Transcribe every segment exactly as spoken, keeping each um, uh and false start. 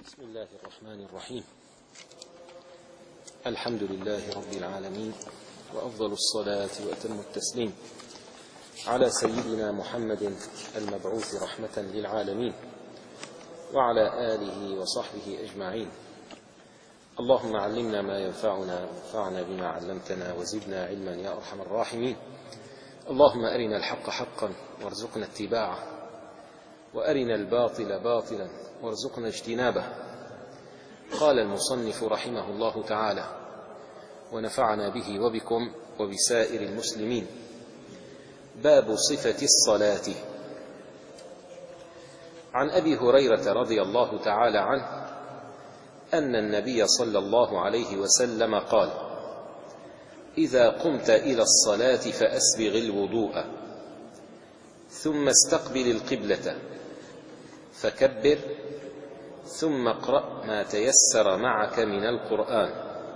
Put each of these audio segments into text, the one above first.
بسم الله الرحمن الرحيم. الحمد لله رب العالمين، وأفضل الصلاة وأتم التسليم على سيدنا محمد المبعوث رحمة للعالمين وعلى آله وصحبه أجمعين. اللهم علمنا ما ينفعنا وانفعنا بما علمتنا وزدنا علما يا أرحم الراحمين. اللهم أرنا الحق حقا وارزقنا اتباعه، وأرنا الباطل باطلا وارزقنا اجتنابه. قال المصنف رحمه الله تعالى: ونفعنا به وبكم وبسائر المسلمين. باب صفة الصلاة. عن أبي هريرة رضي الله تعالى عنه أن النبي صلى الله عليه وسلم قال: إذا قمت إلى الصلاة فأسبغ الوضوء، ثم استقبل القبلة فكبر، ثم اقرأ ما تيسر معك من القرآن،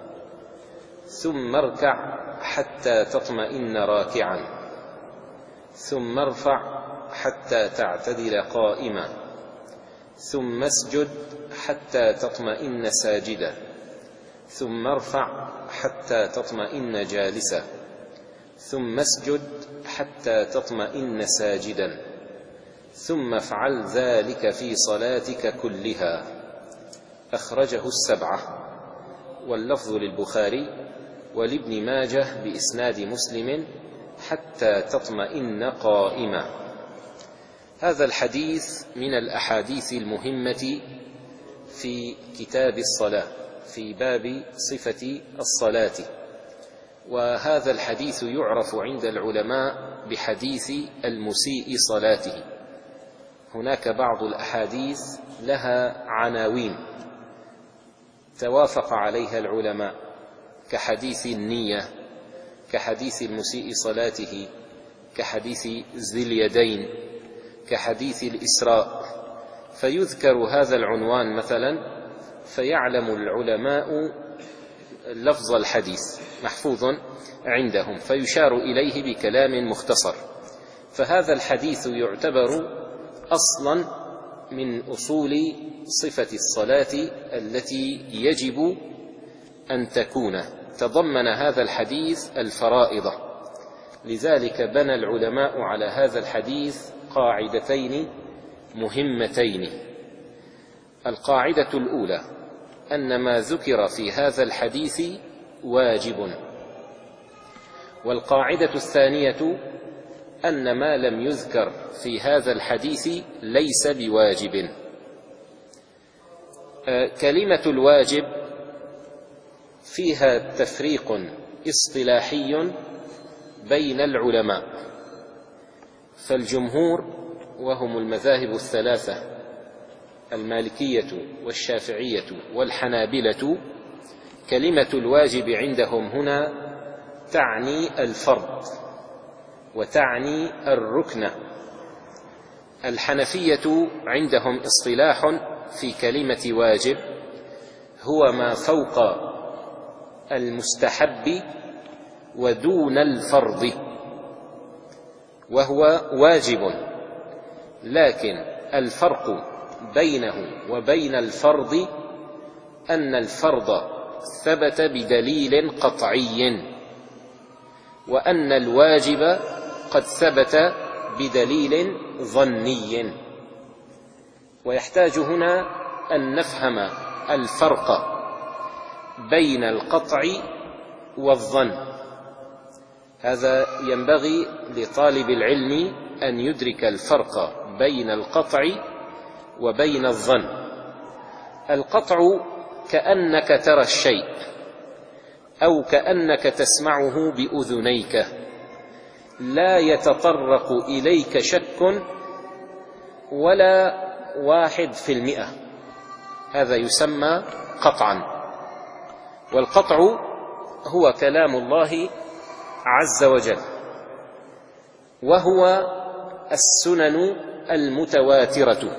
ثم اركع حتى تطمئن راكعا، ثم ارفع حتى تعتدل قائما، ثم اسجد حتى تطمئن ساجدا، ثم ارفع حتى تطمئن جالسا، ثم اسجد حتى تطمئن ساجدا، ثم افعل ذلك في صلاتك كلها. أخرجه السبعة، واللفظ للبخاري ولابن ماجه بإسناد مسلم: حتى تطمئن قائما. هذا الحديث من الأحاديث المهمة في كتاب الصلاة في باب صفة الصلاة، وهذا الحديث يعرف عند العلماء بحديث المسيء صلاته. هناك بعض الأحاديث لها عناوين توافق عليها العلماء، كحديث النية، كحديث المسيء صلاته، كحديث ذي اليدين، كحديث الإسراء، فيذكر هذا العنوان مثلا فيعلم العلماء لفظ الحديث محفوظ عندهم فيشار إليه بكلام مختصر. فهذا الحديث يعتبر أصلا من أصول صفة الصلاة التي يجب أن تكون. تضمن هذا الحديث الفرائض، لذلك بنى العلماء على هذا الحديث قاعدتين مهمتين. القاعدة الأولى أن ما ذكر في هذا الحديث واجب، والقاعدة الثانية أن ما لم يذكر في هذا الحديث ليس بواجب. كلمة الواجب فيها تفريق اصطلاحي بين العلماء، فالجمهور وهم المذاهب الثلاثة المالكية والشافعية والحنابلة، كلمة الواجب عندهم هنا تعني الفرض وتعني الركن. الحنفية عندهم اصطلاح في كلمة واجب هو ما فوق المستحب ودون الفرض، وهو واجب، لكن الفرق بينه وبين الفرض أن الفرض ثبت بدليل قطعي، وأن الواجب قد ثبت بدليل ظني. ويحتاج هنا أن نفهم الفرق بين القطع والظن. هذا ينبغي لطالب العلم أن يدرك الفرق بين القطع وبين الظن. القطع كأنك ترى الشيء أو كأنك تسمعه بأذنيك، لا يتطرق إليك شك ولا واحد في المئة، هذا يسمى قطعا. والقطع هو كلام الله عز وجل، وهو السنن المتواترة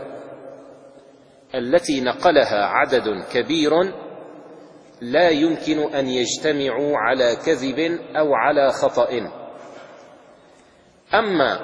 التي نقلها عدد كبير لا يمكن أن يجتمعوا على كذب أو على خطأ. أما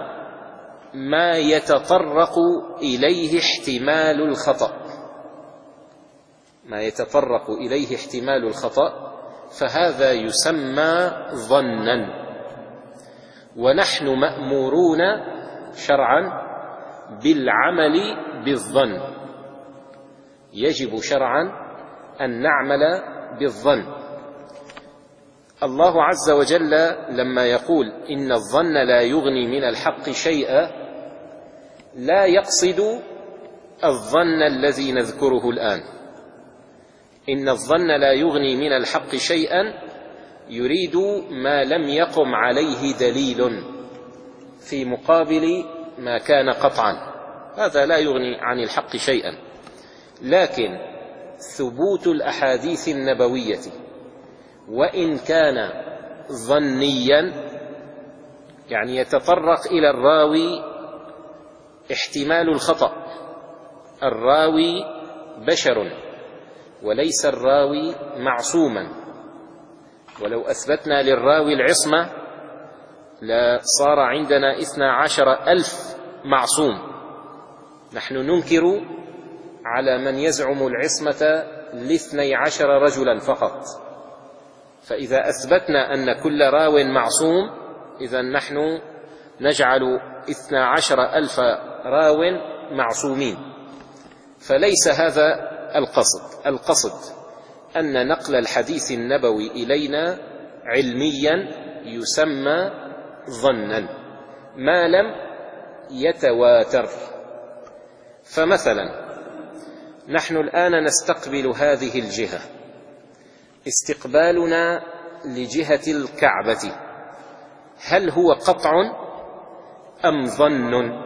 ما يتطرق إليه احتمال الخطأ ما يتطرق إليه احتمال الخطأ، فهذا يسمى ظنا. ونحن مأمورون شرعا بالعمل بالظن، يجب شرعا أن نعمل بالظن. الله عز وجل لما يقول إن الظن لا يغني من الحق شيئا، لا يقصد الظن الذي نذكره الآن. إن الظن لا يغني من الحق شيئا يريد ما لم يقم عليه دليل في مقابل ما كان قطعا، هذا لا يغني عن الحق شيئا. لكن ثبوت الأحاديث النبوية وإن كان ظنيا، يعني يتطرق إلى الراوي احتمال الخطأ، الراوي بشر وليس الراوي معصوما، ولو أثبتنا للراوي العصمة لصار عندنا اثنا عشر ألف معصوم. نحن ننكر على من يزعم العصمة لاثني عشر رجلا فقط، فإذا أثبتنا أن كل راو معصوم إذن نحن نجعل اثنا عشر ألف راو معصومين، فليس هذا القصد. القصد أن نقل الحديث النبوي إلينا علميا يسمى ظنا ما لم يتواتر. فمثلا نحن الآن نستقبل هذه الجهة، استقبالنا لجهة الكعبة هل هو قطع أم ظن؟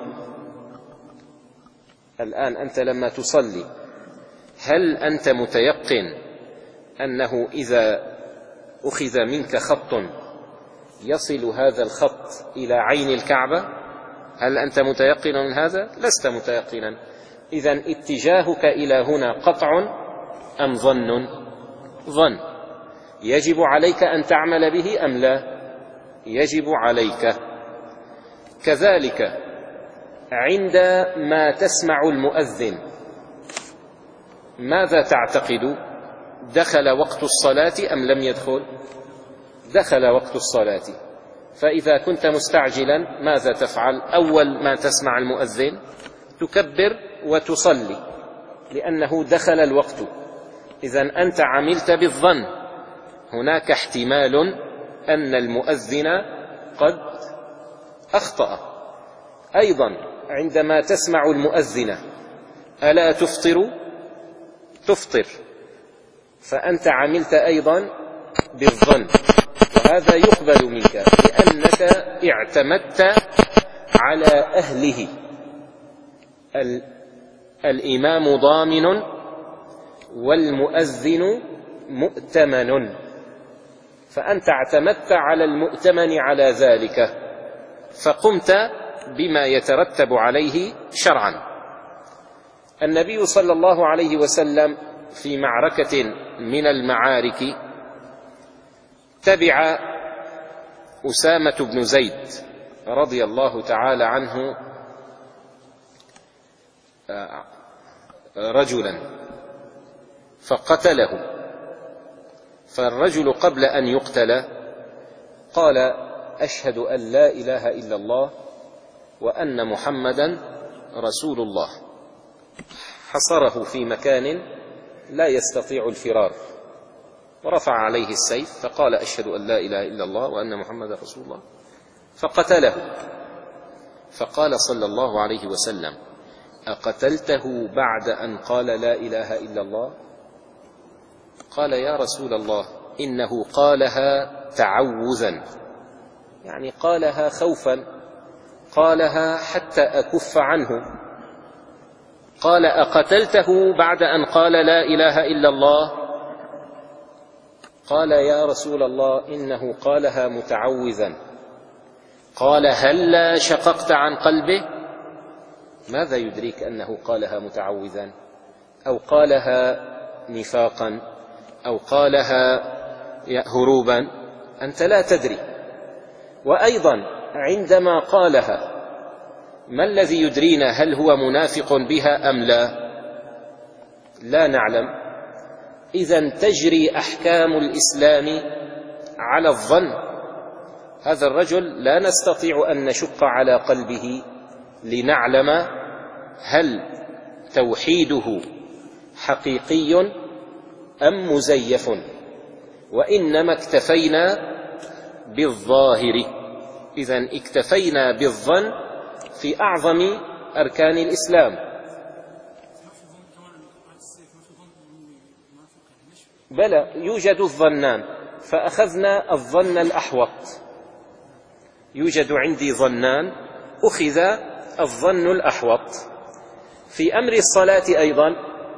الآن أنت لما تصلي هل أنت متيقن أنه إذا أخذ منك خط يصل هذا الخط إلى عين الكعبة؟ هل أنت متيقن من هذا؟ لست متيقنا. إذن اتجاهك إلى هنا قطع أم ظن؟ ظن. يجب عليك أن تعمل به أم لا؟ يجب عليك. كذلك عندما تسمع المؤذن ماذا تعتقد؟ دخل وقت الصلاة أم لم يدخل؟ دخل وقت الصلاة. فإذا كنت مستعجلا ماذا تفعل؟ أول ما تسمع المؤذن تكبر وتصلي لأنه دخل الوقت. إذن أنت عملت بالظن. هناك احتمال أن المؤذن قد أخطأ. أيضا عندما تسمع المؤذن ألا تفطر؟ تفطر، فأنت عملت أيضا بالظن، وهذا يقبل منك لأنك اعتمدت على أهله. الإمام ضامن والمؤذن مؤتمن، فأنت اعتمدت على المؤتمن على ذلك فقمت بما يترتب عليه شرعا. النبي صلى الله عليه وسلم في معركة من المعارك تبع أسامة بن زيد رضي الله تعالى عنه رجلا فقتله، فالرجل قبل أن يقتل قال أشهد أن لا إله إلا الله وأن محمدا رسول الله. حصره في مكان لا يستطيع الفرار ورفع عليه السيف فقال أشهد أن لا إله إلا الله وأن محمدا رسول الله فقتله. فقال صلى الله عليه وسلم أقتلته بعد أن قال لا إله إلا الله؟ قال يا رسول الله إنه قالها تعوذا، يعني قالها خوفا، قالها حتى أكف عنه. قال أقتلته بعد أن قال لا إله إلا الله؟ قال يا رسول الله إنه قالها متعوذا. قال هلا شققت عن قلبه؟ ماذا يدريك أنه قالها متعوذا أو قالها نفاقا أو قالها هروبا؟ أنت لا تدري. وأيضا عندما قالها ما الذي يدرينا هل هو منافق بها أم لا؟ لا نعلم. إذن تجري أحكام الإسلام على الظن. هذا الرجل لا نستطيع أن نشق على قلبه لنعلم هل توحيده حقيقي أم مزيف، وإنما اكتفينا بالظاهر. إذن اكتفينا بالظن في أعظم أركان الإسلام. بلى، يوجد الظنان، فأخذنا الظن الأحوط. يوجد عندي ظنان، أخذ الظن الأحوط. في أمر الصلاة أيضا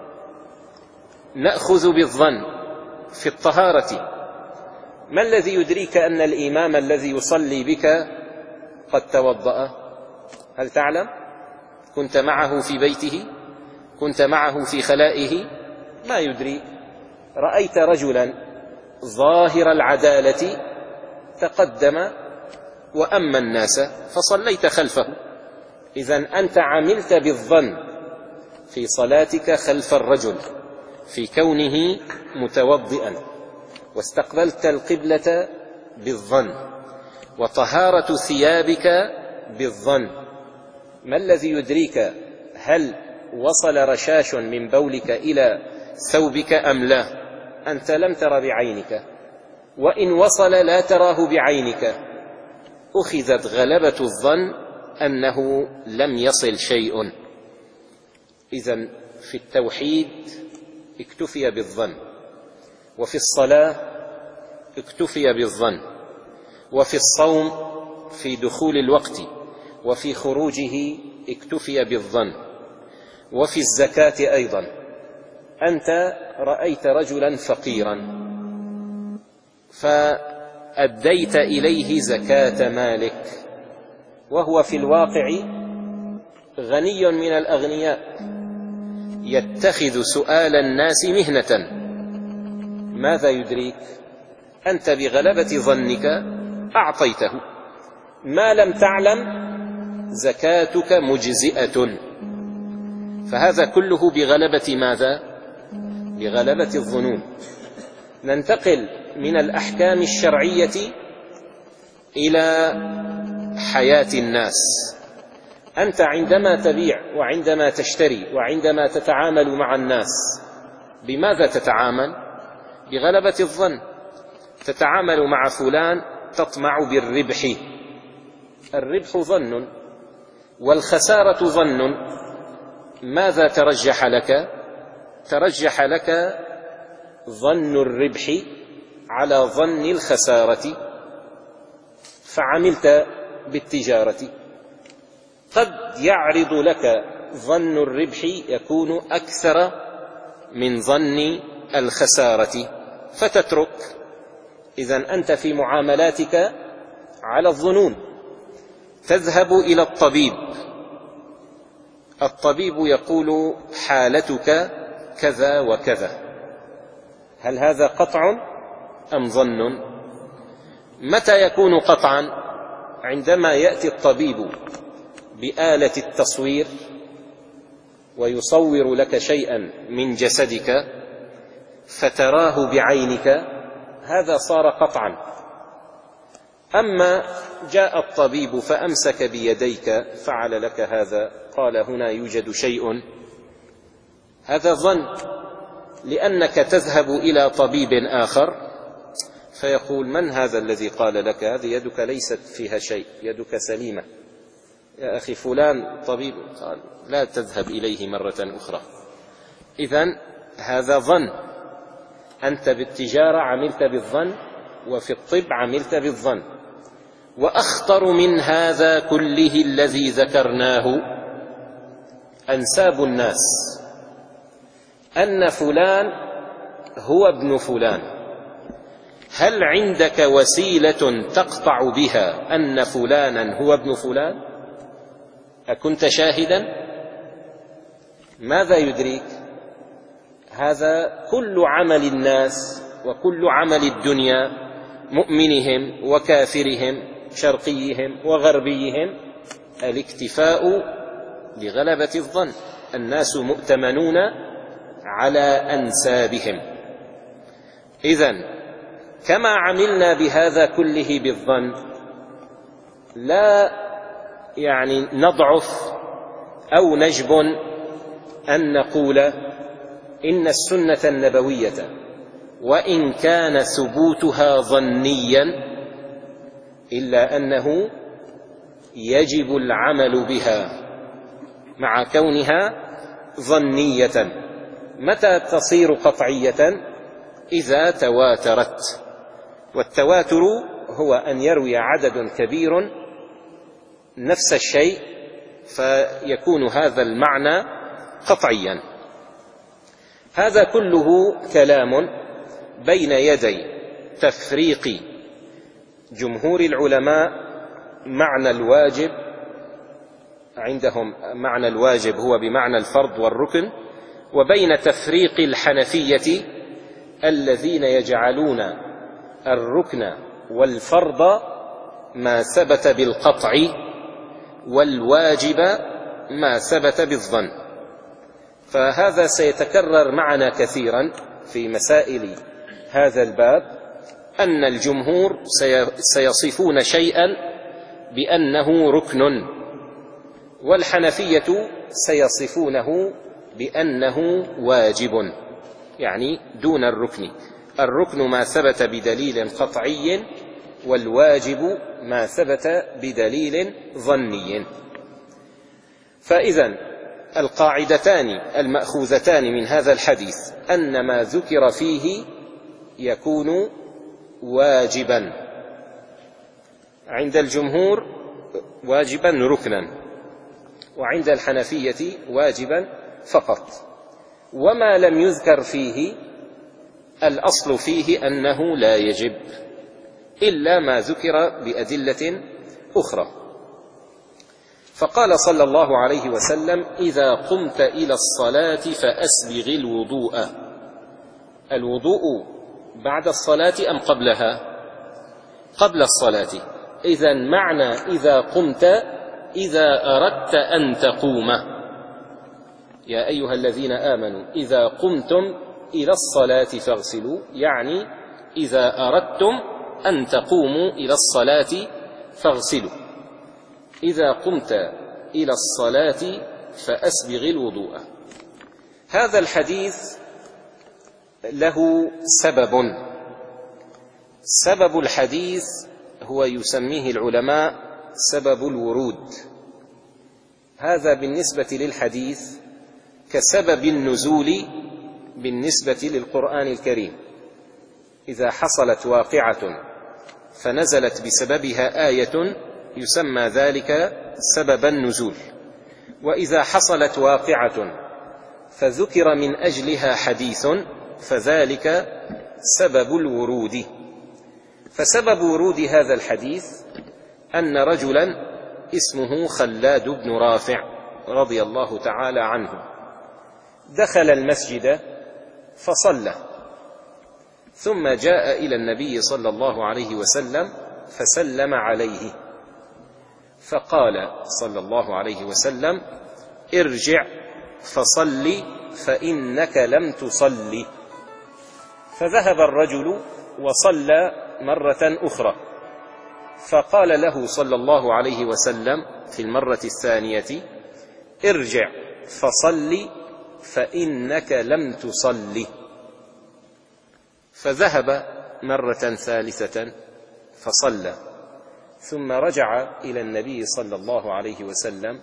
نأخذ بالظن. في الطهارة، ما الذي يدريك أن الإمام الذي يصلي بك قد توضأ؟ هل تعلم؟ كنت معه في بيته؟ كنت معه في خلائه؟ ما يدري. رأيت رجلا ظاهر العدالة تقدم وأما الناس فصليت خلفه. إذن أنت عملت بالظن في صلاتك خلف الرجل في كونه متوضئا، واستقبلت القبلة بالظن، وطهارة ثيابك بالظن. ما الذي يدريك هل وصل رشاش من بولك إلى ثوبك أم لا؟ أنت لم تر بعينك، وإن وصل لا تراه بعينك. أخذت غلبة الظن أنه لم يصل شيء. إذن في التوحيد اكتفي بالظن، وفي الصلاة اكتفي بالظن، وفي الصوم في دخول الوقت وفي خروجه اكتفي بالظن، وفي الزكاة أيضا. أنت رأيت رجلا فقيرا فأديت إليه زكاة مالك، وهو في الواقع غني من الأغنياء، يتخذ سؤال الناس مهنة. ماذا يدريك؟ أنت بغلبة ظنك أعطيته. ما لم تعلم زكاتك مجزئة. فهذا كله بغلبة ماذا؟ بغلبة الظنون. ننتقل من الأحكام الشرعية إلى حياة الناس. أنت عندما تبيع وعندما تشتري وعندما تتعامل مع الناس بماذا تتعامل؟ بغلبة الظن. تتعامل مع فلان تطمع بالربح، الربح ظن والخسارة ظن. ماذا ترجح لك؟ ترجح لك ظن الربح على ظن الخسارة، فعملت بالتجارة. قد يعرض لك ظن الربح يكون أكثر من ظن الخسارة فتترك. إذن أنت في معاملاتك على الظنون. تذهب إلى الطبيب، الطبيب يقول حالتك كذا وكذا، هل هذا قطع أم ظن؟ متى يكون قطعا؟ عندما يأتي الطبيب بآلة التصوير ويصور لك شيئا من جسدك فتراه بعينك، هذا صار قطعا. أما جاء الطبيب فأمسك بيديك فعل لك هذا، قال هنا يوجد شيء، هذا ظن، لأنك تذهب إلى طبيب آخر فيقول من هذا الذي قال لك؟ هذه يدك ليست فيها شيء، يدك سليمة. يا أخي فلان طبيب، قال لا تذهب إليه مرة أخرى. إذن هذا ظن. أنت بالتجارة عملت بالظن، وفي الطب عملت بالظن. وأخطر من هذا كله الذي ذكرناه أنساب الناس، أن فلان هو ابن فلان. هل عندك وسيلة تقطع بها أن فلانا هو ابن فلان؟ أكنت شاهدا؟ ماذا يدريك؟ هذا كل عمل الناس وكل عمل الدنيا، مؤمنهم وكافرهم، شرقيهم وغربيهم، الاكتفاء بغلبة الظن. الناس مؤتمنون على أنسابهم. إذن كما عملنا بهذا كله بالظن، لا يعني نضعف أو نجبن أن نقول إن السنة النبوية وإن كان ثبوتها ظنيا إلا أنه يجب العمل بها مع كونها ظنية. متى تصير قطعية؟ إذا تواترت، والتواتر هو أن يروي عدد كبير نفس الشيء فيكون هذا المعنى قطعيا. هذا كله كلام بين يدي تفريق جمهور العلماء معنى الواجب، عندهم معنى الواجب هو بمعنى الفرض والركن، وبين تفريق الحنفية الذين يجعلون الركن والفرض ما ثبت بالقطع والواجب ما ثبت بالظن. فهذا سيتكرر معنا كثيرا في مسائل هذا الباب، أن الجمهور سيصفون شيئا بأنه ركن، والحنفية سيصفونه بأنه واجب، يعني دون الركن. الركن ما ثبت بدليل قطعي، والواجب ما ثبت بدليل ظني. فإذن القاعدتان المأخوذتان من هذا الحديث أن ما ذكر فيه يكون واجبا عند الجمهور، واجبا ركنا، وعند الحنفية واجبا فقط. وما لم يذكر فيه الأصل فيه أنه لا يجب إلا ما ذكر بأدلة أخرى. فقال صلى الله عليه وسلم: إذا قمت إلى الصلاة فأسبغ الوضوء. الوضوء بعد الصلاة أم قبلها؟ قبل الصلاة. إذن معنى إذا قمت إذا أردت أن تقوم. يا أيها الذين آمنوا إذا قمتم إلى الصلاة فاغسلوا، يعني إذا أردتم أن تقوموا إلى الصلاة فاغسلوا. إذا قمت إلى الصلاة فأسبغ الوضوء. هذا الحديث له سبب. سبب الحديث هو يسميه العلماء سبب الورود. هذا بالنسبة للحديث كسبب النزول بالنسبة للقرآن الكريم. إذا حصلت واقعة فنزلت بسببها آية يسمى ذلك سبب النزول، وإذا حصلت واقعة فذكر من أجلها حديث فذلك سبب الورود. فسبب ورود هذا الحديث أن رجلا اسمه خلاد بن رافع رضي الله تعالى عنه دخل المسجد فصلى، ثم جاء إلى النبي صلى الله عليه وسلم فسلم عليه، فقال صلى الله عليه وسلم: ارجع فصل فإنك لم تصل. فذهب الرجل وصلى مرة أخرى، فقال له صلى الله عليه وسلم في المرة الثانية: ارجع فصل فإنك لم تصل. فذهب مرة ثالثة فصلى، ثم رجع إلى النبي صلى الله عليه وسلم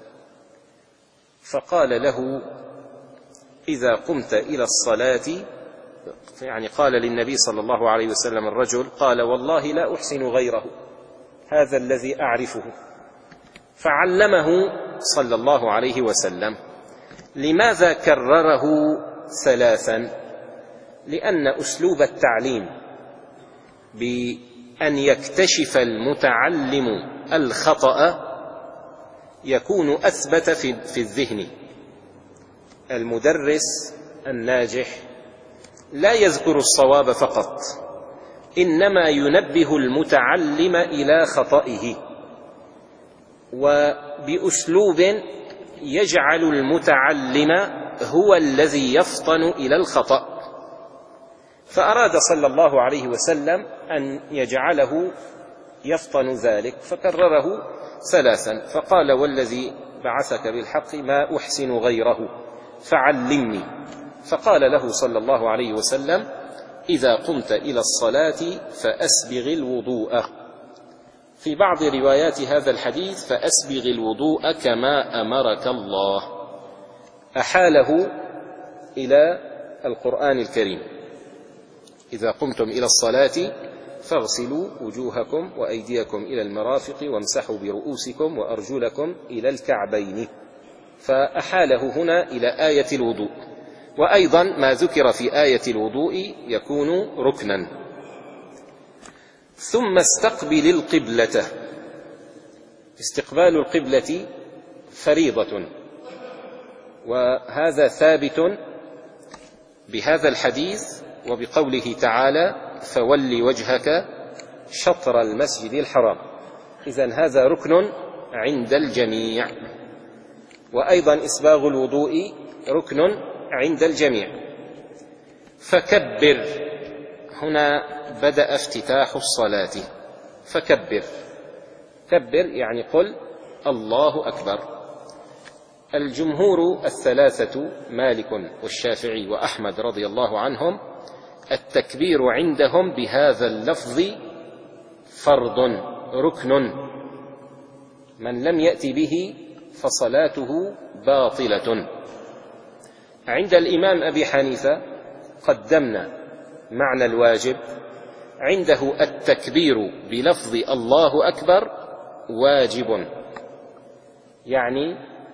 فقال له: إذا قمت إلى الصلاة، يعني قال للنبي صلى الله عليه وسلم الرجل، قال: والله لا أحسن غيره، هذا الذي أعرفه. فعلمه صلى الله عليه وسلم. لماذا كرره ثلاثا؟ لأن أسلوب التعليم بأن يكتشف المتعلم الخطأ يكون أثبت في الذهن. المدرس الناجح لا يذكر الصواب فقط، إنما ينبه المتعلم إلى خطئه، وبأسلوب يجعل المتعلم هو الذي يفطن إلى الخطأ. فأراد صلى الله عليه وسلم أن يجعله يفطن ذلك فكرره ثلاثا، فقال: والذي بعثك بالحق ما أحسن غيره فعلمني. فقال له صلى الله عليه وسلم: إذا قمت إلى الصلاة فأسبغ الوضوء. في بعض روايات هذا الحديث: فأسبغ الوضوء كما أمرك الله. أحاله إلى القرآن الكريم: إذا قمتم إلى الصلاة فاغسلوا وجوهكم وأيديكم إلى المرافق وامسحوا برؤوسكم وأرجلكم إلى الكعبين. فأحاله هنا إلى آية الوضوء. وأيضا ما ذكر في آية الوضوء يكون ركنا. ثم استقبل القبلة. استقبال القبلة فريضة، وهذا ثابت بهذا الحديث وبقوله تعالى: فول وجهك شطر المسجد الحرام. إذن هذا ركن عند الجميع. وأيضا إسباغ الوضوء ركن عند الجميع. فكبر، هنا بدأ افتتاح الصلاة. فكبر، كبر يعني قل الله أكبر. الجمهور الثلاثة مالك والشافعي وأحمد رضي الله عنهم التكبير عندهم بهذا اللفظ فرض ركن، من لم يأت به فصلاته باطلة. عند الإمام أبي حنيفة قدمنا معنى الواجب، عنده التكبير بلفظ الله أكبر واجب، يعني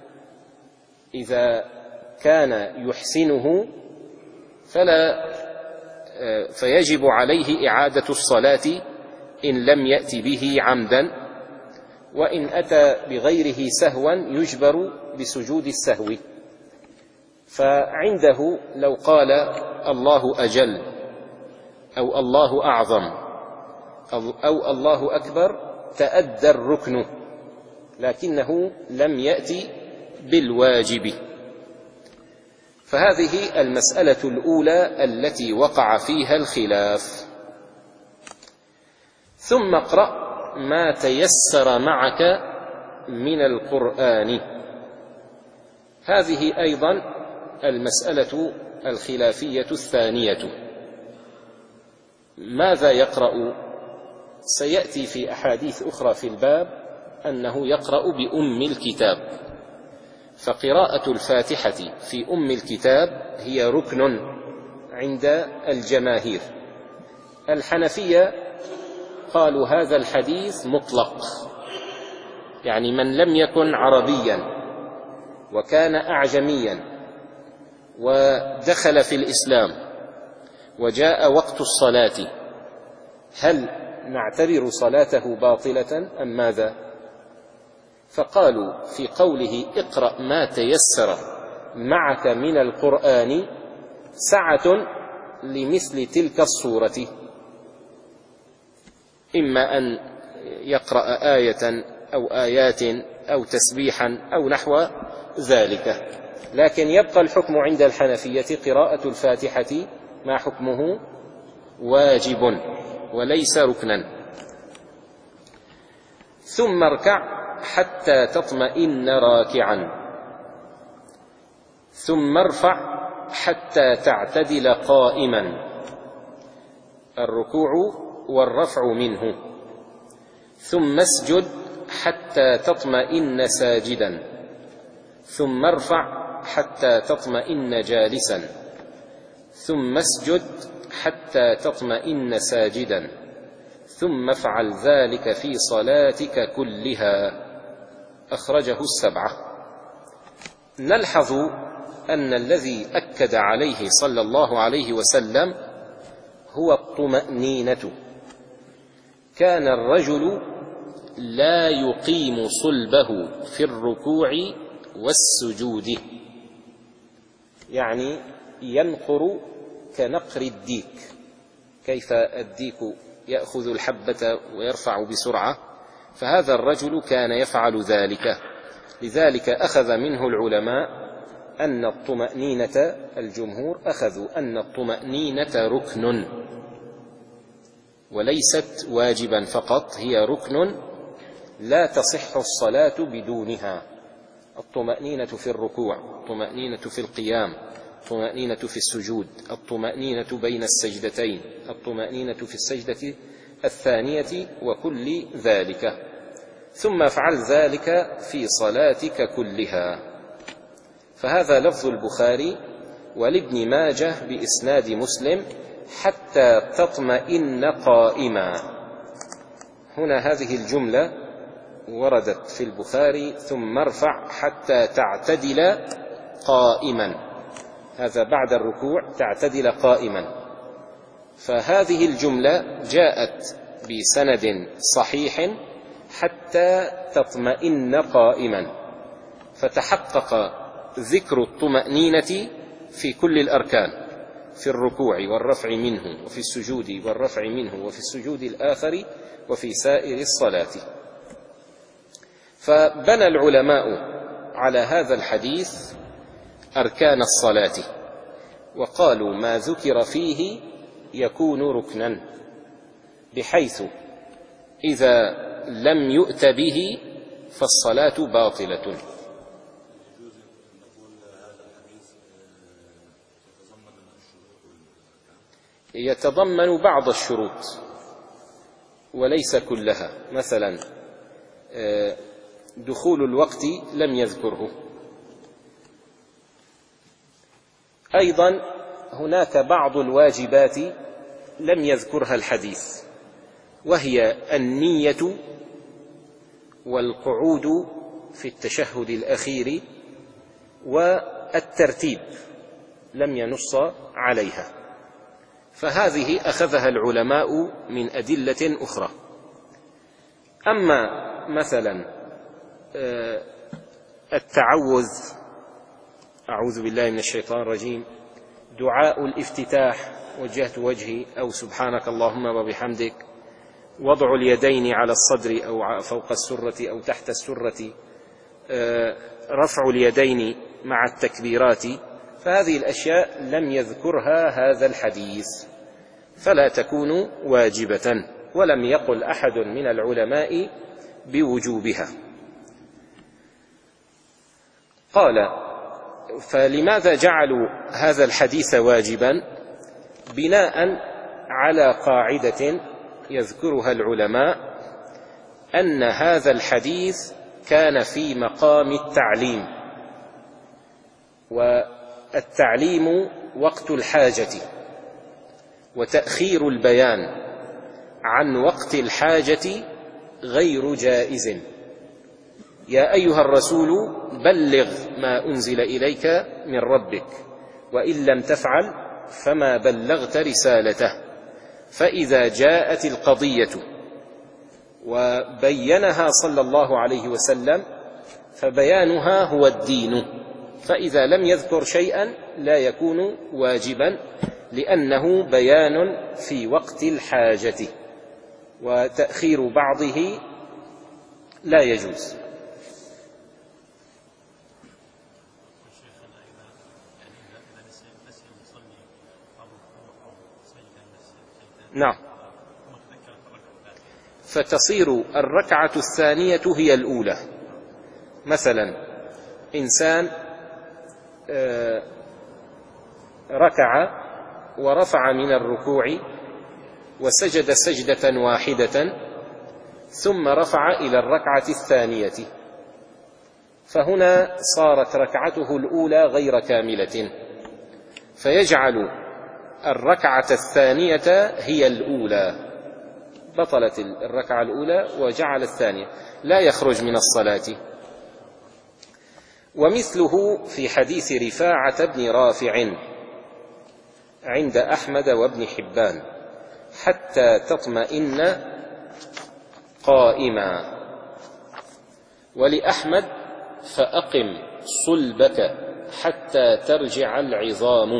إذا كان يحسنه فلا فيجب عليه إعادة الصلاة إن لم يأت به عمدا، وإن أتى بغيره سهوا يجبر بسجود السهو. فعنده لو قال الله أجل أو الله أعظم أو الله أكبر تأدى الركن، لكنه لم يأتي بالواجب. فهذه المسألة الأولى التي وقع فيها الخلاف. ثم اقرأ ما تيسر معك من القرآن. هذه أيضا المسألة الخلافية الثانية. ماذا يقرأ؟ سيأتي في أحاديث أخرى في الباب أنه يقرأ بأم الكتاب، فقراءة الفاتحة في أم الكتاب هي ركن عند الجماهير. الحنفية قالوا هذا الحديث مطلق، يعني من لم يكن عربيا وكان أعجميا ودخل في الإسلام وجاء وقت الصلاة، هل نعتبر صلاته باطلة أم ماذا؟ فقالوا في قوله اقرأ ما تيسر معك من القرآن سعة لمثل تلك الصورة، إما أن يقرأ آية أو آيات أو تسبيحا أو نحو ذلك، لكن يبقى الحكم عند الحنفية قراءة الفاتحة ما حكمه واجب وليس ركنا. ثم اركع حتى تطمئن راكعا، ثم ارفع حتى تعتدل قائما، الركوع والرفع منه، ثم اسجد حتى تطمئن ساجدا، ثم ارفع حتى تطمئن جالسا، ثم اسجد حتى تطمئن ساجدا، ثم افعل ذلك في صلاتك كلها. أخرجه السبعة. نلحظ أن الذي أكد عليه صلى الله عليه وسلم هو الطمأنينة. كان الرجل لا يقيم صلبه في الركوع والسجود، يعني ينقر كنقر الديك. كيف الديك يأخذ الحبة ويرفع بسرعة؟ فهذا الرجل كان يفعل ذلك. لذلك أخذ منه العلماء أن الطمأنينة، الجمهور أخذوا أن الطمأنينة ركن وليست واجبا فقط، هي ركن لا تصح الصلاة بدونها. الطمأنينة في الركوع، الطمأنينة في القيام، الطمأنينة في السجود، الطمأنينة بين السجدتين، الطمأنينة في السجدة الثانية، وكل ذلك. ثم افعل ذلك في صلاتك كلها. فهذا لفظ البخاري. ولابن ماجه بإسناد مسلم: حتى تطمئن قائما. هنا هذه الجملة وردت في البخاري: ثم ارفع حتى تعتدل قائما. هذا بعد الركوع، تعتدل قائما. فهذه الجملة جاءت بسند صحيح: حتى تطمئن قائما، فتحقق ذكر الطمأنينة في كل الأركان، في الركوع والرفع منه، وفي السجود والرفع منه، وفي السجود الآخر، وفي سائر الصلاة. فبنى العلماء على هذا الحديث أركان الصلاة، وقالوا ما ذكر فيه يكون ركنا، بحيث إذا لم يؤت به فالصلاة باطلة. يتضمن بعض الشروط وليس كلها. مثلا دخول الوقت لم يذكره. أيضا هناك بعض الواجبات لم يذكرها الحديث، وهي النية والقعود في التشهد الأخير والترتيب، لم ينص عليها. فهذه أخذها العلماء من أدلة أخرى. أما مثلا التعوذ، أعوذ بالله من الشيطان الرجيم، دعاء الافتتاح، وجهت وجهي، أو سبحانك اللهم وبحمدك، وضع اليدين على الصدر أو فوق السرة أو تحت السرة، رفع اليدين مع التكبيرات، فهذه الأشياء لم يذكرها هذا الحديث، فلا تكون واجبة، ولم يقل أحد من العلماء بوجوبها. قال: فلماذا جعلوا هذا الحديث واجبا؟ بناء على قاعدة يذكرها العلماء، أن هذا الحديث كان في مقام التعليم، والتعليم وقت الحاجة، وتأخير البيان عن وقت الحاجة غير جائز. يا أيها الرسول بلغ ما أنزل إليك من ربك، وإن لم تفعل فما بلغت رسالته. فإذا جاءت القضية وبينها صلى الله عليه وسلم فبيانها هو الدين، فإذا لم يذكر شيئا لا يكون واجبا، لأنه بيان في وقت الحاجة، وتأخير بعضه لا يجوز. نعم، فتصير الركعة الثانية هي الأولى. مثلا إنسان ركع ورفع من الركوع وسجد سجدة واحدة، ثم رفع إلى الركعة الثانية، فهنا صارت ركعته الأولى غير كاملة، فيجعل الركعة الثانية هي الأولى، بطلت الركعة الأولى وجعل الثانية، لا يخرج من الصلاة. ومثله في حديث رفاعة بن رافع عند أحمد وابن حبان: حتى تطمئن قائما. ولأحمد: فأقم صلبك حتى ترجع العظام.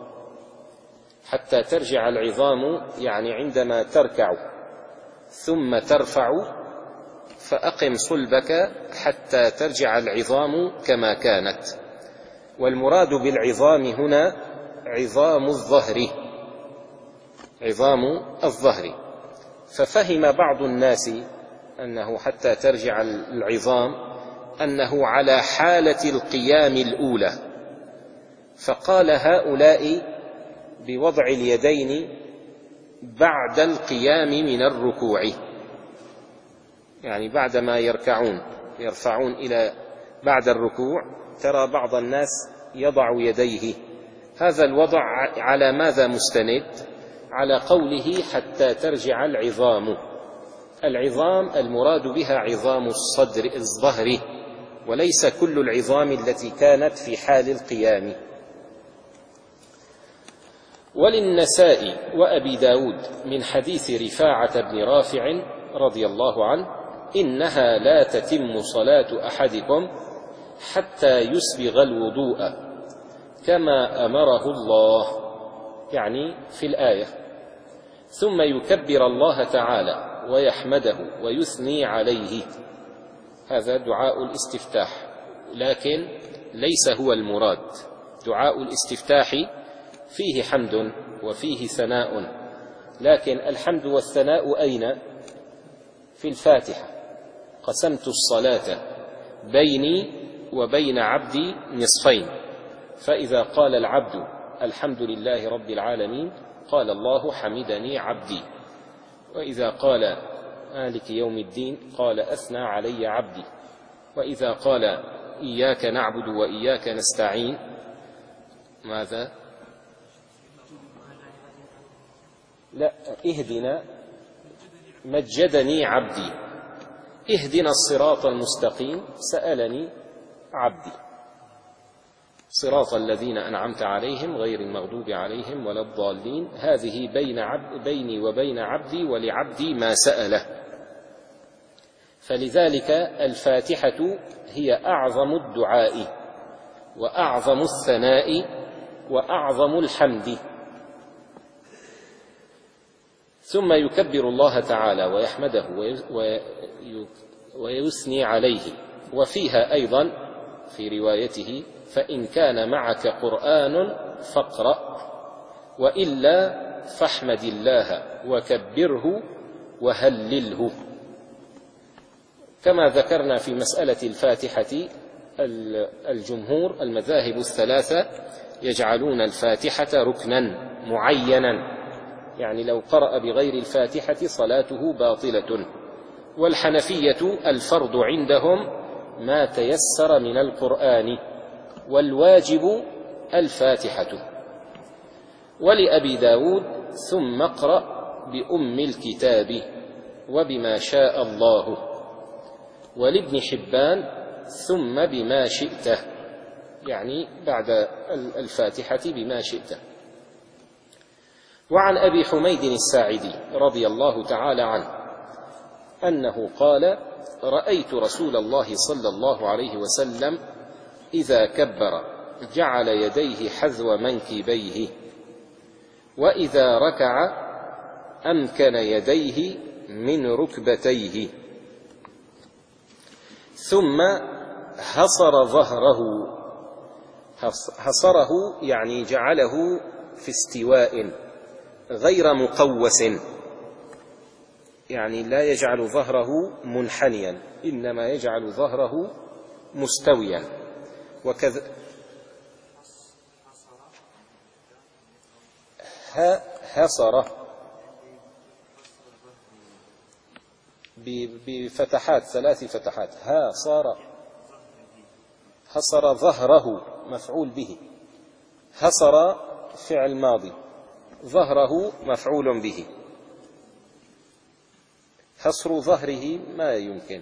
حتى ترجع العظام يعني عندما تركع ثم ترفع، فأقم صلبك حتى ترجع العظام كما كانت. والمراد بالعظام هنا عظام الظهر، عظام الظهر. ففهم بعض الناس أنه حتى ترجع العظام أنه على حالة القيام الأولى، فقال هؤلاء بوضع اليدين بعد القيام من الركوع، يعني بعدما يركعون يرفعون إلى بعد الركوع، ترى بعض الناس يضع يديه. هذا الوضع على ماذا مستند؟ على قوله حتى ترجع العظام. العظام المراد بها عظام الصدر الظهر، وليس كل العظام التي كانت في حال القيام. وللنسائي وأبي داود من حديث رفاعة بن رافع رضي الله عنه: إنها لا تتم صلاة أحدكم حتى يسبغ الوضوء كما أمره الله، يعني في الآية، ثم يكبر الله تعالى ويحمده ويثني عليه. هذا دعاء الاستفتاح، لكن ليس هو المراد. دعاء الاستفتاح فيه حمد وفيه ثناء، لكن الحمد والثناء أين؟ في الفاتحة: قسمت الصلاة بيني وبين عبدي نصفين، فإذا قال العبد الحمد لله رب العالمين قال الله حمدني عبدي، وإذا قال مالك يوم الدين قال أثنى علي عبدي، وإذا قال إياك نعبد وإياك نستعين ماذا؟ لا، اهدنا مجدني عبدي، اهدنا الصراط المستقيم سألني عبدي، صراط الذين أنعمت عليهم غير المغضوب عليهم ولا الضالين. هذه بين عبد بيني وبين عبدي ولعبدي ما سأله. فلذلك الفاتحة هي أعظم الدعاء وأعظم الثناء وأعظم الحمد. ثم يكبر الله تعالى ويحمده ويثني عليه. وفيها أيضا في روايته: فإن كان معك قرآن فاقرأ، وإلا فاحمد الله وكبره وهلله. كما ذكرنا في مسألة الفاتحة، الجمهور المذاهب الثلاثة يجعلون الفاتحة ركنا معينا، يعني لو قرأ بغير الفاتحة صلاته باطلة. والحنفية الفرض عندهم ما تيسر من القرآن، والواجب الفاتحة. ولأبي داود: ثم اقرأ بأم الكتاب وبما شاء الله. ولابن حبان: ثم بما شئت، يعني بعد الفاتحة بما شئت. وعن أبي حميد الساعدي رضي الله تعالى عنه أنه قال: رأيت رسول الله صلى الله عليه وسلم إذا كبر جعل يديه حذو منكبيه، وإذا ركع أمكن يديه من ركبتيه، ثم حصر ظهره. حصره يعني جعله في استواء غير مقوس، يعني لا يجعل ظهره منحنيا، إنما يجعل ظهره مستويا. وكذا حصر بفتحات، ثلاث فتحات: ها صار، حصر ظهره مفعول به، حصر فعل ماضي، ظهره مفعول به. حصر ظهره ما يمكن.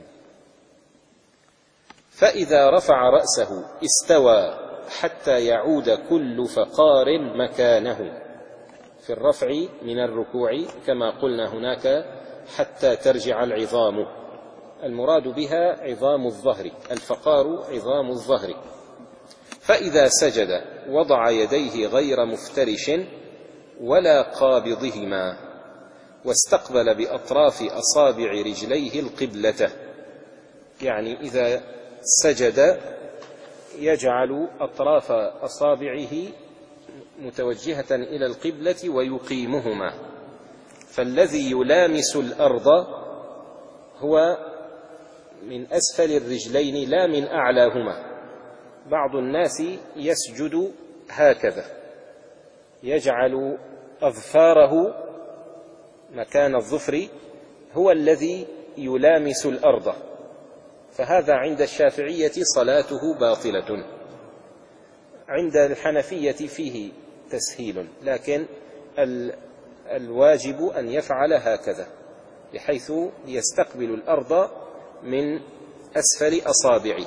فإذا رفع رأسه استوى حتى يعود كل فقار مكانه في الرفع من الركوع، كما قلنا هناك حتى ترجع العظام، المراد بها عظام الظهر، الفقار عظام الظهر. فإذا سجد وضع يديه غير مفترش ولا قابضهما، واستقبل بأطراف أصابع رجليه القبلة، يعني إذا سجد يجعل أطراف أصابعه متوجهة إلى القبلة ويقيمهما، فالذي يلامس الأرض هو من أسفل الرجلين لا من أعلاهما. بعض الناس يسجد هكذا، يجعل أظفاره مكان الظفر هو الذي يلامس الأرض، فهذا عند الشافعية صلاته باطلة. عند الحنفية فيه تسهيل، لكن الواجب أن يفعل هكذا بحيث يستقبل الأرض من أسفل أصابعه.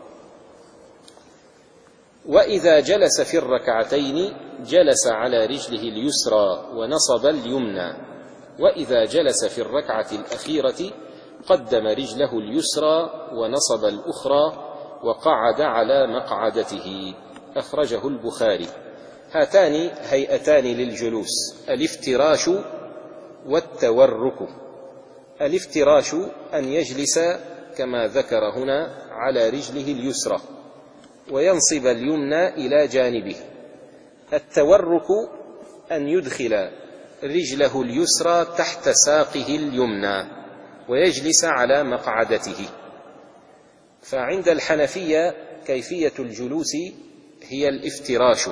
وإذا جلس في الركعتين جلس على رجله اليسرى ونصب اليمنى، وإذا جلس في الركعة الأخيرة قدم رجله اليسرى ونصب الأخرى وقعد على مقعدته. أخرجه البخاري. هاتان هيئتان للجلوس: الافتراش والتورك. الافتراش أن يجلس كما ذكر هنا على رجله اليسرى وينصب اليمنى إلى جانبه. التورك أن يدخل رجله اليسرى تحت ساقه اليمنى ويجلس على مقعدته. فعند الحنفية كيفية الجلوس هي الافتراش،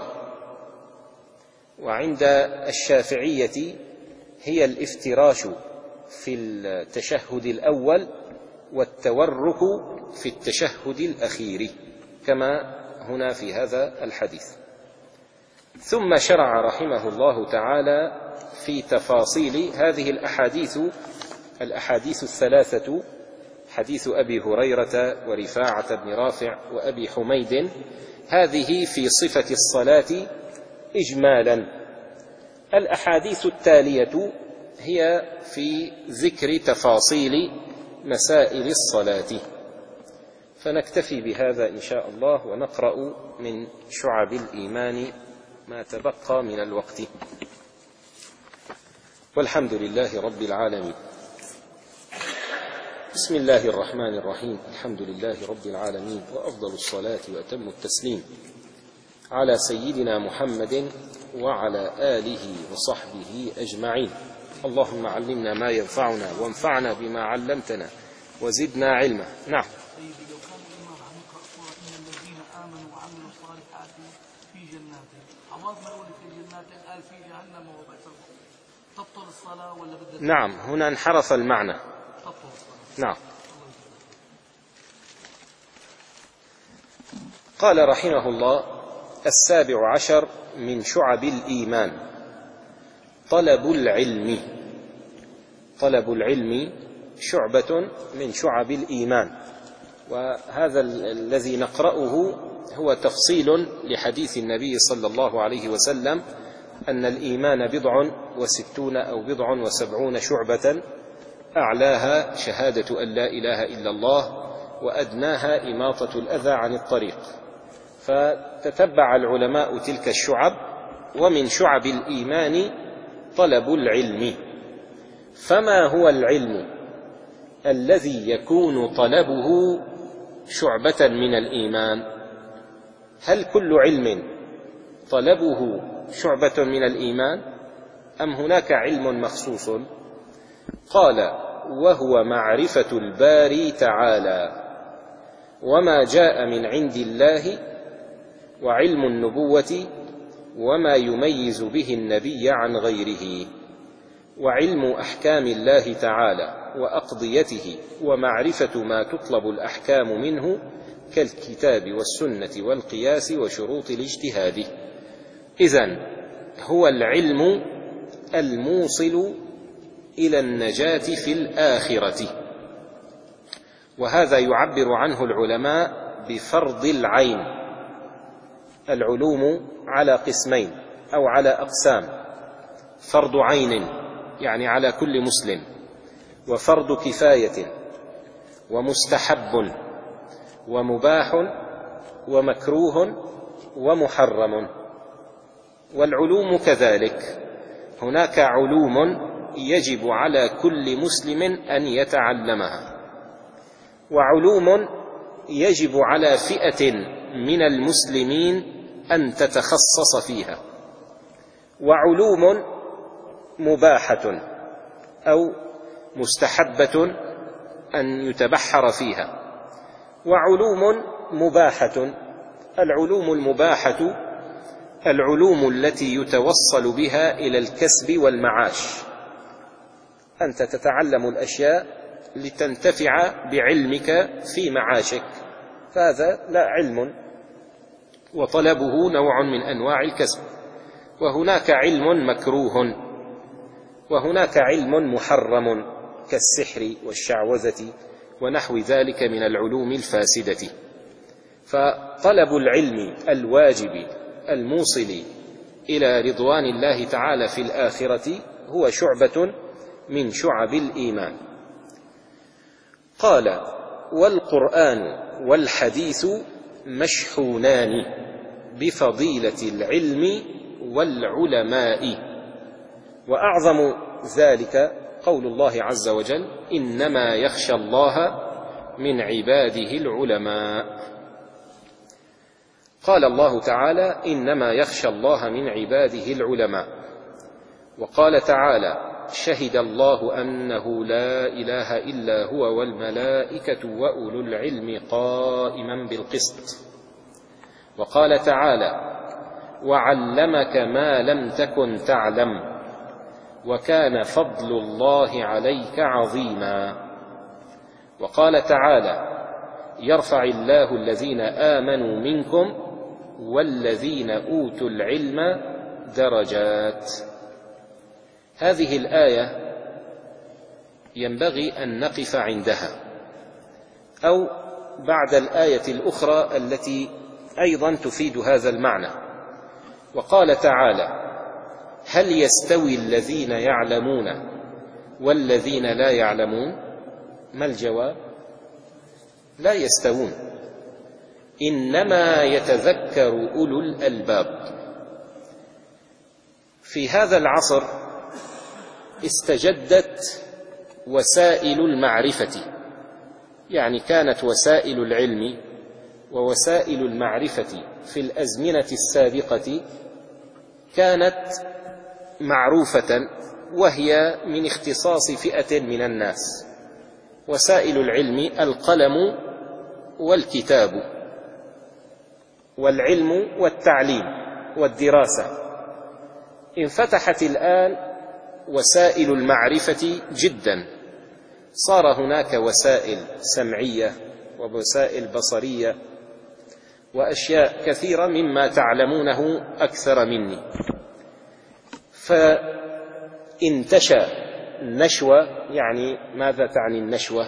وعند الشافعية هي الافتراش في التشهد الأول والتورك في التشهد الأخير كما هنا في هذا الحديث. ثم شرع رحمه الله تعالى في تفاصيل هذه الأحاديث الأحاديث الثلاثة: حديث أبي هريرة ورفاعة بن رافع وأبي حميد، هذه في صفة الصلاة إجمالا. الأحاديث التالية هي في ذكر تفاصيل مسائل الصلاة، فنكتفي بهذا إن شاء الله ونقرأ من شعب الإيمان ما تبقى من الوقت. والحمد لله رب العالمين. بسم الله الرحمن الرحيم. الحمد لله رب العالمين، وأفضل الصلاة وأتم التسليم على سيدنا محمد وعلى آله وصحبه أجمعين. اللهم علمنا ما ينفعنا وانفعنا بما علمتنا وزدنا علما. نعم. سيدي، لو كان الإمام عم يقرأ سورة إن الذين آمنوا وعملوا الصالحات في جنات، عوض ما يقول في جنات قال في جهنم وبئس المصير، تبطل الصلاة ولا بدها؟ نعم، هنا انحرف المعنى. تبطل الصلاة. نعم. قال رحمه الله: السابع عشر من شعب الإيمان طلب العلم. طلب العلم شعبة من شعب الإيمان، وهذا الذي نقرأه هو تفصيل لحديث النبي صلى الله عليه وسلم أن الإيمان بضع وستون أو بضع وسبعون شعبة، أعلاها شهادة أن لا إله إلا الله وأدناها إماطة الأذى عن الطريق. فتتبع العلماء تلك الشعب، ومن شعب الإيمان طلب العلم. فما هو العلم الذي يكون طلبه شعبة من الإيمان؟ هل كل علم طلبه شعبة من الإيمان أم هناك علم مخصوص؟ قال: وهو معرفة الباري تعالى وما جاء من عند الله، وعلم النبوة وما يميز به النبي عن غيره، وعلم أحكام الله تعالى وأقضيته، ومعرفة ما تطلب الأحكام منه كالكتاب والسنة والقياس وشروط الاجتهاد. إذن هو العلم الموصل إلى النجاة في الآخرة، وهذا يعبر عنه العلماء بفرض العين. العلوم على قسمين أو على أقسام: فرض عين يعني على كل مسلم، وفرض كفاية، ومستحب، ومباح، ومكروه، ومحرم. والعلوم كذلك، هناك علوم يجب على كل مسلم أن يتعلمها، وعلوم يجب على فئة من المسلمين أن تتخصص فيها، وعلوم مباحة أو مستحبة أن يتبحر فيها، وعلوم مباحة. العلوم المباحة العلوم التي يتوصل بها إلى الكسب والمعاش، أنت تتعلم الأشياء لتنتفع بعلمك في معاشك، فهذا لا علم، وطلبه نوع من أنواع الكسب. وهناك علم مكروه، وهناك علم محرم كالسحر والشعوذة ونحو ذلك من العلوم الفاسدة. فطلب العلم الواجب الموصل إلى رضوان الله تعالى في الآخرة هو شعبة من شعب الإيمان. قال: والقرآن والحديث مشحونان بفضيلة العلم والعلماء، وأعظم ذلك قول الله عز وجل: إنما يخشى الله من عباده العلماء. قال الله تعالى: إنما يخشى الله من عباده العلماء. وقال تعالى: شهد الله أنه لا إله إلا هو والملائكة وأولو العلم قائما بالقسط. وقال تعالى: وعلمك ما لم تكن تعلم وكان فضل الله عليك عظيما. وقال تعالى: يرفع الله الذين آمنوا منكم والذين أوتوا العلم درجات. هذه الآية ينبغي أن نقف عندها، أو بعد الآية الأخرى التي أيضا تفيد هذا المعنى. وقال تعالى: هل يستوي الذين يعلمون والذين لا يعلمون؟ ما الجواب؟ لا يستوون، إنما يتذكر أولو الألباب. في هذا العصر استجدت وسائل المعرفة، يعني كانت وسائل العلم ووسائل المعرفة في الأزمنة السابقة كانت معروفة، وهي من اختصاص فئة من الناس. وسائل العلم القلم والكتاب، والعلم والتعليم والدراسة. انفتحت الآن وسائل المعرفة جدا، صار هناك وسائل سمعية ووسائل بصرية وأشياء كثيرة مما تعلمونه أكثر مني. فانتشى النشوة. يعني ماذا تعني النشوة؟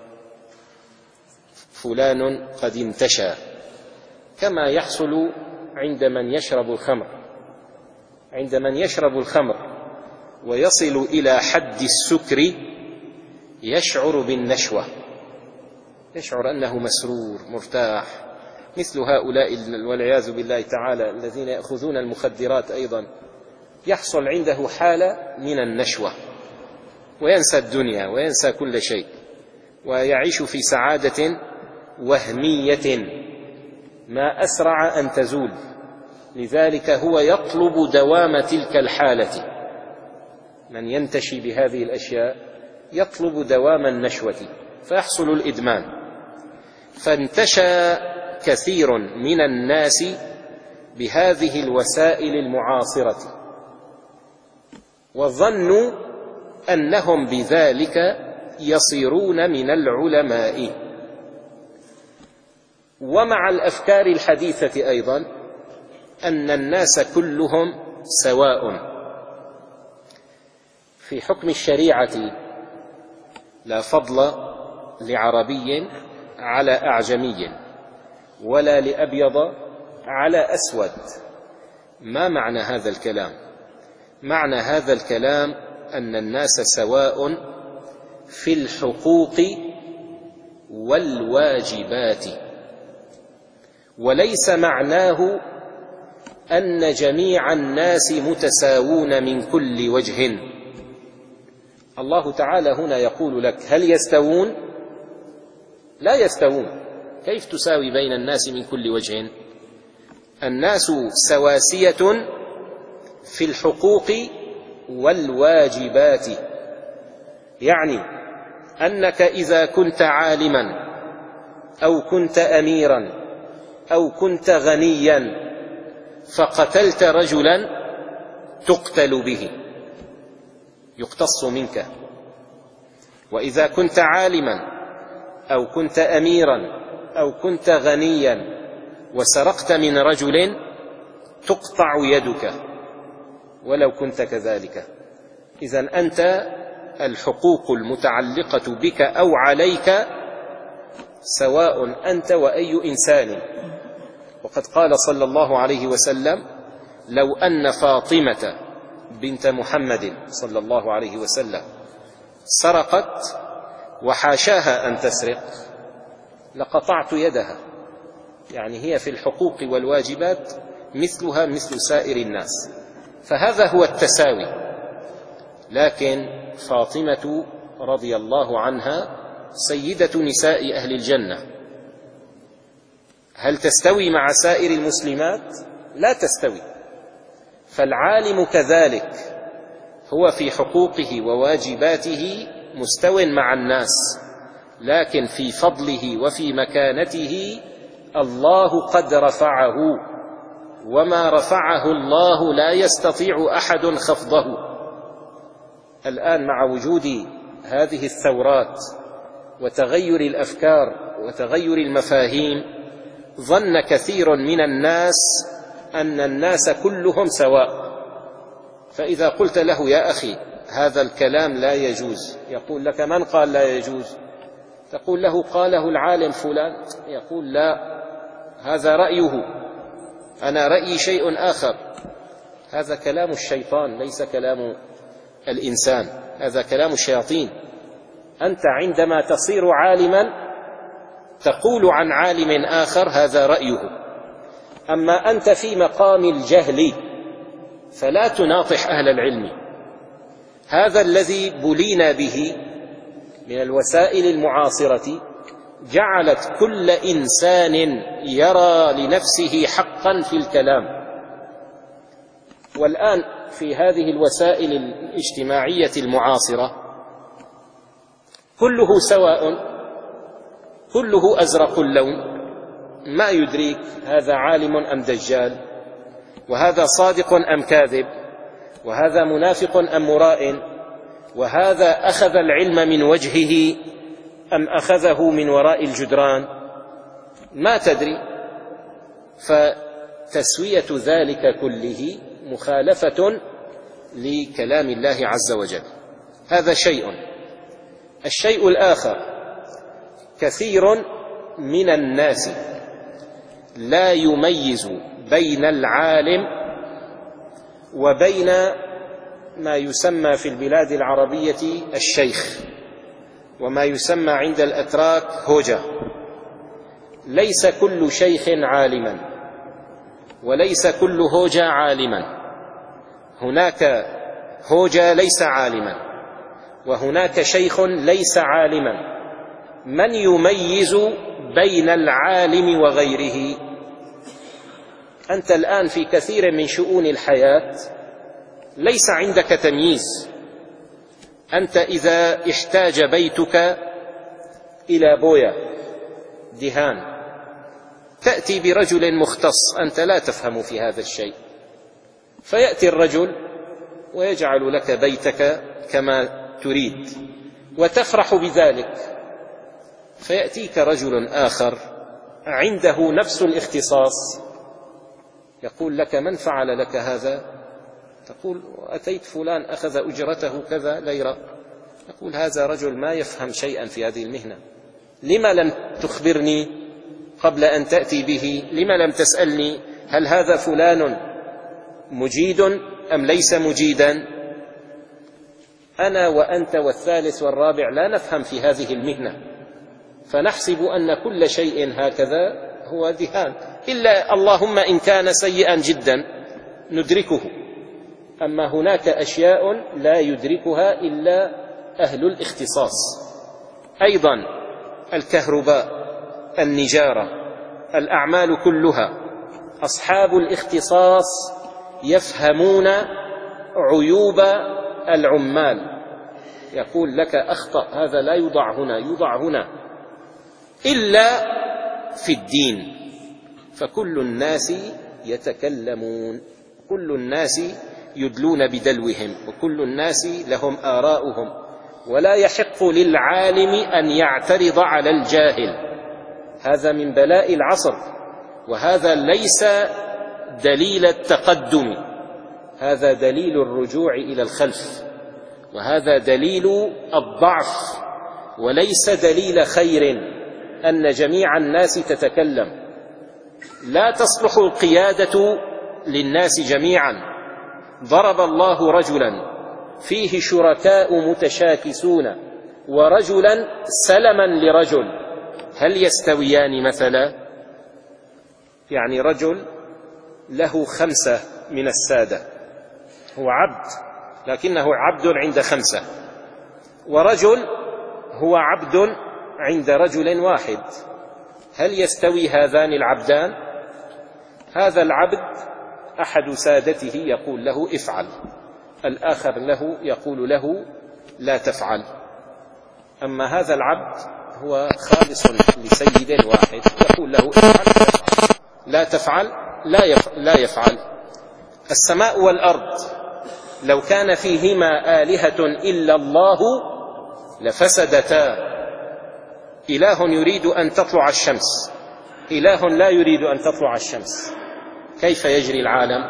فلان قد انتشى، كما يحصل عند من يشرب الخمر. عند من يشرب الخمر ويصل إلى حد السكر يشعر بالنشوة، يشعر أنه مسرور مرتاح. مثل هؤلاء والعياذ بالله تعالى الذين يأخذون المخدرات أيضا يحصل عنده حالة من النشوة، وينسى الدنيا وينسى كل شيء، ويعيش في سعادة وهمية ما أسرع أن تزول. لذلك هو يطلب دوام تلك الحالة. من ينتشي بهذه الأشياء يطلب دوام النشوة، فيحصل الإدمان. فانتشى كثير من الناس بهذه الوسائل المعاصرة، وظنوا أنهم بذلك يصيرون من العلماء. ومع الأفكار الحديثة أيضا أن الناس كلهم سواء في حكم الشريعة، لا فضل لعربي على أعجمي ولا لأبيض على أسود. ما معنى هذا الكلام؟ معنى هذا الكلام أن الناس سواء في الحقوق والواجبات، وليس معناه أن جميع الناس متساوون من كل وجه. الله تعالى هنا يقول لك: هل يستوون؟ لا يستوون، كيف تساوي بين الناس من كل وجه؟ الناس سواسية في الحقوق والواجبات، يعني أنك إذا كنت عالما أو كنت أميرا أو كنت غنيا فقتلت رجلا تقتل به، يقتص منك. وإذا كنت عالما أو كنت أميرا أو كنت غنيا وسرقت من رجل تقطع يدك ولو كنت كذلك. إذن أنت الحقوق المتعلقة بك أو عليك سواء أنت وأي إنسان. وقد قال صلى الله عليه وسلم: لو أن فاطمة بنت محمد صلى الله عليه وسلم سرقت وحاشاها أن تسرق لقطعت يدها. يعني هي في الحقوق والواجبات مثلها مثل سائر الناس، فهذا هو التساوي. لكن فاطمة رضي الله عنها سيدة نساء أهل الجنة، هل تستوي مع سائر المسلمات؟ لا تستوي. فالعالم كذلك هو في حقوقه وواجباته مستو مع الناس، لكن في فضله وفي مكانته الله قد رفعه، وما رفعه الله لا يستطيع أحد خفضه. الآن مع وجود هذه الثورات وتغير الأفكار وتغير المفاهيم ظن كثير من الناس أن الناس كلهم سواء، فإذا قلت له: يا أخي هذا الكلام لا يجوز، يقول لك: من قال لا يجوز؟ تقول له: قاله العالم فلان. يقول: لا، هذا رأيه، أنا رأيي شيء آخر. هذا كلام الشيطان ليس كلام الإنسان، هذا كلام الشياطين. أنت عندما تصير عالما تقول عن عالم آخر هذا رأيه، أما أنت في مقام الجهل فلا تناطح أهل العلم. هذا الذي بلينا به من الوسائل المعاصرة جعلت كل إنسان يرى لنفسه حقا في الكلام. والآن في هذه الوسائل الاجتماعية المعاصرة كله سواء، كله أزرق اللون، ما يدريك هذا عالم أم دجال، وهذا صادق أم كاذب، وهذا منافق أم مراء، وهذا أخذ العلم من وجهه أم أخذه من وراء الجدران، ما تدري. فتسوية ذلك كله مخالفة لكلام الله عز وجل. هذا شيء. الشيء الآخر: كثير من الناس لا يميز بين العالم وبين ما يسمى في البلاد العربية الشيخ، وما يسمى عند الأتراك هوجة. ليس كل شيخ عالما، وليس كل هوجة عالما. هناك هوجة ليس عالما، وهناك شيخ ليس عالما. من يميز بين العالم وغيره؟ أنت الآن في كثير من شؤون الحياة ليس عندك تمييز. أنت إذا احتاج بيتك إلى بوية دهان تأتي برجل مختص، أنت لا تفهم في هذا الشيء، فيأتي الرجل ويجعل لك بيتك كما تريد وتفرح بذلك. فيأتيك رجل آخر عنده نفس الاختصاص يقول لك: من فعل لك هذا؟ تقول: أتيت فلان أخذ أجرته كذا ليرة. يقول: هذا رجل ما يفهم شيئا في هذه المهنة، لما لم تخبرني قبل أن تأتي به؟ لما لم تسألني هل هذا فلان مجيد أم ليس مجيدا؟ أنا وأنت والثالث والرابع لا نفهم في هذه المهنة، فنحسب أن كل شيء هكذا هو دهان، إلا اللهم إن كان سيئا جدا ندركه. أما هناك أشياء لا يدركها إلا أهل الاختصاص. أيضا الكهرباء النجارة، الأعمال كلها. أصحاب الاختصاص يفهمون عيوب العمال، يقول لك أخطأ، هذا لا يوضع هنا، يوضع هنا، إلا في الدين. فكل الناس يتكلمون، كل الناس يدلون بدلوهم، وكل الناس لهم آراؤهم، ولا يحق للعالم أن يعترض على الجاهل. هذا من بلاء العصر، وهذا ليس دليل التقدم، هذا دليل الرجوع إلى الخلف، وهذا دليل الضعف، وليس دليل خير أن جميع الناس تتكلم. لا تصلح القيادة للناس جميعا. ضرب الله رجلا فيه شركاء متشاكسون ورجلا سلما لرجل، هل يستويان مثلا؟ يعني رجل له خمسة من السادة، هو عبد لكنه عبد عند خمسة، ورجل هو عبد عند رجل واحد، هل يستوي هذان العبدان؟ هذا العبد أحد سادته يقول له افعل، الآخر له يقول له لا تفعل. أما هذا العبد هو خالص لسيد واحد، يقول له افعل لا تفعل لا يفعل. السماء والأرض لو كان فيهما آلهة إلا الله لفسدتا. إله يريد أن تطلع الشمس، إله لا يريد أن تطلع الشمس، كيف يجري العالم؟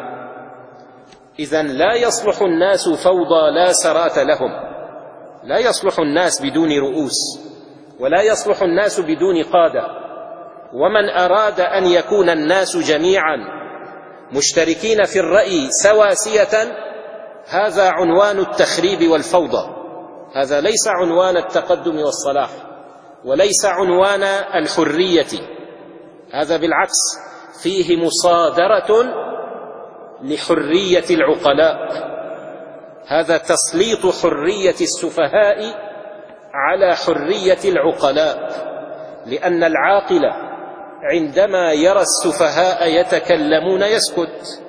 إذن لا يصلح الناس فوضى لا سرات لهم، لا يصلح الناس بدون رؤوس، ولا يصلح الناس بدون قادة. ومن أراد أن يكون الناس جميعا مشتركين في الرأي سواسية، هذا عنوان التخريب والفوضى، هذا ليس عنوان التقدم والصلاح، وليس عنوان الحرية، هذا بالعكس فيه مصادرة لحرية العقلاء، هذا تسليط حرية السفهاء على حرية العقلاء، لأن العاقل عندما يرى السفهاء يتكلمون يسكت.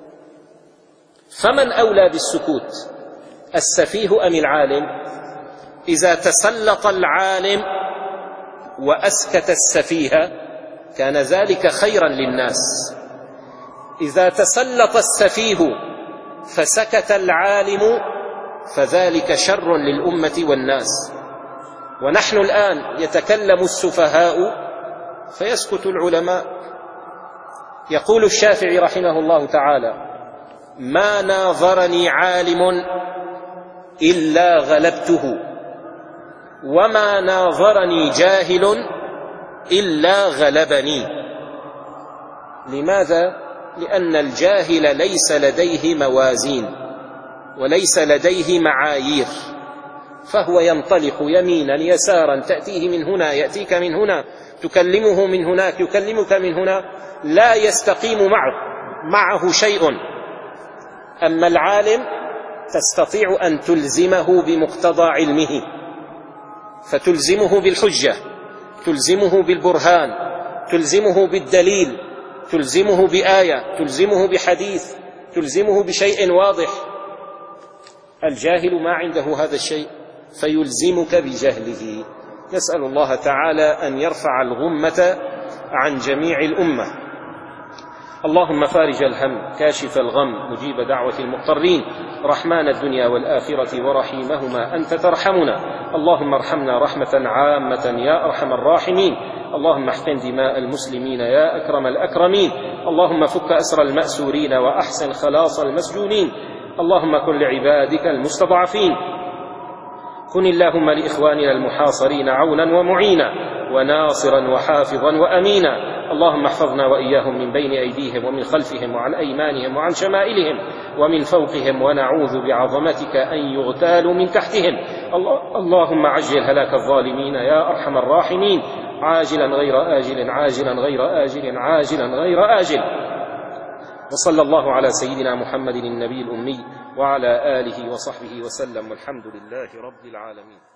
فمن أولى بالسكوت، السفيه أم العالم؟ إذا تسلط العالم وأسكت السفيه كان ذلك خيرا للناس، إذا تسلط السفيه فسكت العالم فذلك شر للأمة والناس. ونحن الآن يتكلم السفهاء فيسكت العلماء. يقول الشافعي رحمه الله تعالى: ما ناظرني عالم إلا غلبته، وما ناظرني جاهل إلا غلبني. لماذا؟ لأن الجاهل ليس لديه موازين وليس لديه معايير، فهو ينطلق يمينا يسارا، تأتيه من هنا يأتيك من هنا، تكلمه من هناك يكلمك من هنا، لا يستقيم معه معه شيء. أما العالم تستطيع أن تلزمه بمقتضى علمه، فتلزمه بالحجة، تلزمه بالبرهان، تلزمه بالدليل، تلزمه بآية، تلزمه بحديث، تلزمه بشيء واضح. الجاهل ما عنده هذا الشيء فيلزمك بجهله. نسأل الله تعالى أن يرفع الغمة عن جميع الأمة. اللهم فارج الهم، كاشف الغم، مجيب دعوة المضطرين، رحمن الدنيا والآخرة ورحيمهما، أنت ترحمنا. اللهم ارحمنا رحمة عامة يا أرحم الراحمين. اللهم احقن دماء المسلمين يا أكرم الأكرمين. اللهم فك أسر المأسورين وأحسن خلاص المسجونين. اللهم كن لعبادك المستضعفين، كن اللهم لإخواننا المحاصرين عونا ومعينا وناصرا وحافظا وأمينا. اللهم احفظنا وإياهم من بين أيديهم ومن خلفهم وعن أيمانهم وعن شمائلهم ومن فوقهم، ونعوذ بعظمتك أن يغتالوا من تحتهم. اللهم عجل هلاك الظالمين يا أرحم الراحمين، عاجلا غير آجل، عاجلا غير آجل، عاجلا غير آجل. وصلى الله على سيدنا محمد النبي الأمي وعلى آله وصحبه وسلم، والحمد لله رب العالمين.